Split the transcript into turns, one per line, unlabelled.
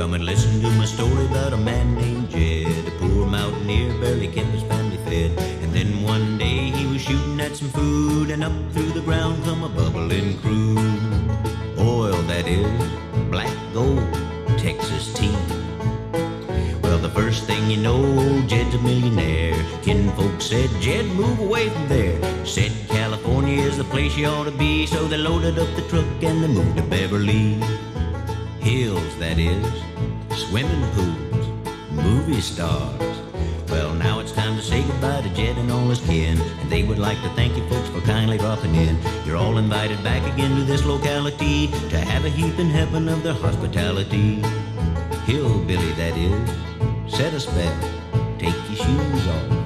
Come and listen to my story about a man named Jed, a poor mountaineer, barely kept his family fed. And then one day he was shooting at some food, and up through the ground come a bubbling crude. Oil, that is, black gold, Texas tea. Well, the first thing you know, old Jed's a millionaire. Kinfolk said, Jed, move away from there. Said California is the place you ought to be, so they loaded up the truck and they moved to Beverly Hills, that is, swimming pools, movie stars. Well, now it's time to say goodbye to Jed and all his kin, and they would like to thank you folks for kindly dropping in. You're all invited back again to this locality to have a heap in heaven of their hospitality. Hillbilly, that is, set a spell, take your shoes off.